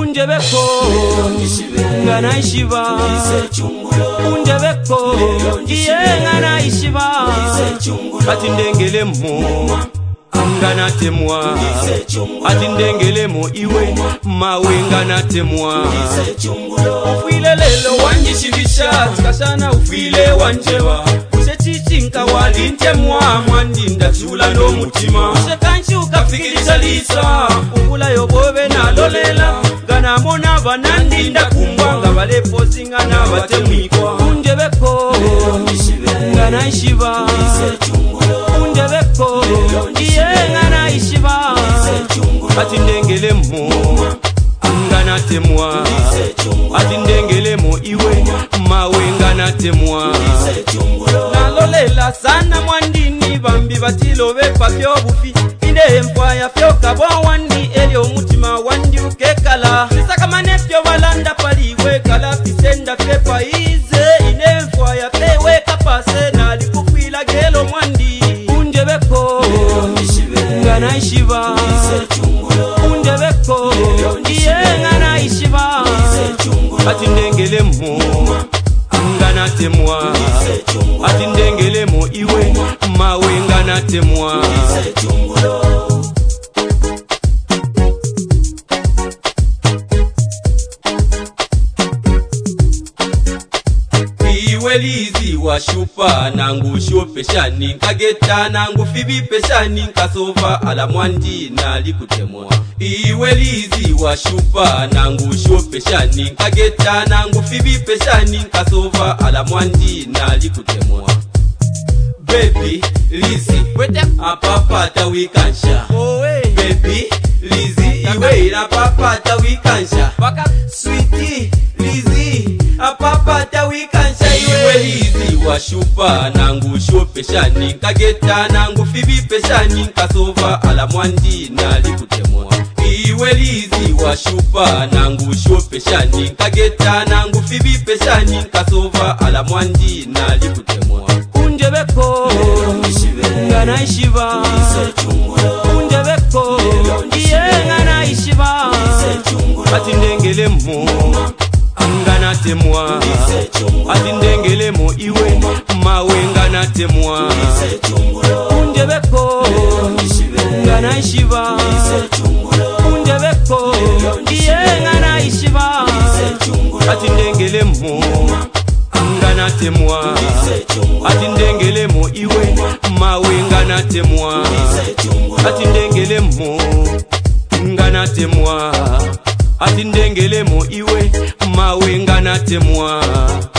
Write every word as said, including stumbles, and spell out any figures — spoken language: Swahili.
unjebeko ngana ishiba unjebeko iye ngana ishiba ati ndengelemo ngana temwa ati ndengelemo iwe mawe ngana temwa ufile lelo wanjishibisha tikashana ufile wanjewa usechichinka walintemwa mwandinda chula no mutima usekanshuka fikirisha lisa uvula yobobe na lolela gana mona banandinda kumbwanga balepo singana batemwikwa unjebeko ngana ishiba unjebeko iye ngana ishiba ati ndengelemo ngana temwa ati ndengelemo iwe mawe ngana temwa nalolela sana mwandini bambi batilo bepa fyo bufi ine mfaya fyo kabo wandi elio mutima wandi ukekala nisaka manefyo balanda paliwe kala pisenda fepa ize ine mfaya fewe kapase na likufila gelo mwandi unjebeko ngana ishiba unjebeko iye ngana ishiba ati ndengelemo ngana temwa ati ndengelemo iwe mawe ngana temwa iwelizi wa shupa nangu shopeshani kageta nangu fibi peshani kasova ala mwandi nali kutemwa iwelizi wa shupa nangu shopeshani kageta nangu fibi peshani kasova ala mwandi nali kutemwa baby lizi apapata wikansha baby lizi iwe apapata wikansha sweetie lizi apapata wikansha iwe lizi wa shupa nangu shopeshani kageta nangu fibi peshani kasova ala mwandi nali kutemwa iwe lizi wa shupa nangu shopeshani kageta nangu fibi peshani kasova ala mwandi nali kutemwa unjebeko ngana ishiba unjebeko iye ngana ishiba ati ndengelemo ngana temwa ati ndengelemo iwe mawe ngana temwa unjebeko ngana ishiba unjebeko iye ngana ishiba ati ndengelemo ngana temwa ati ndengelemo iwe mawe ngana temwa ati ndengelemo ngana temwa ati ndengelemo iwe mawe ngana temwa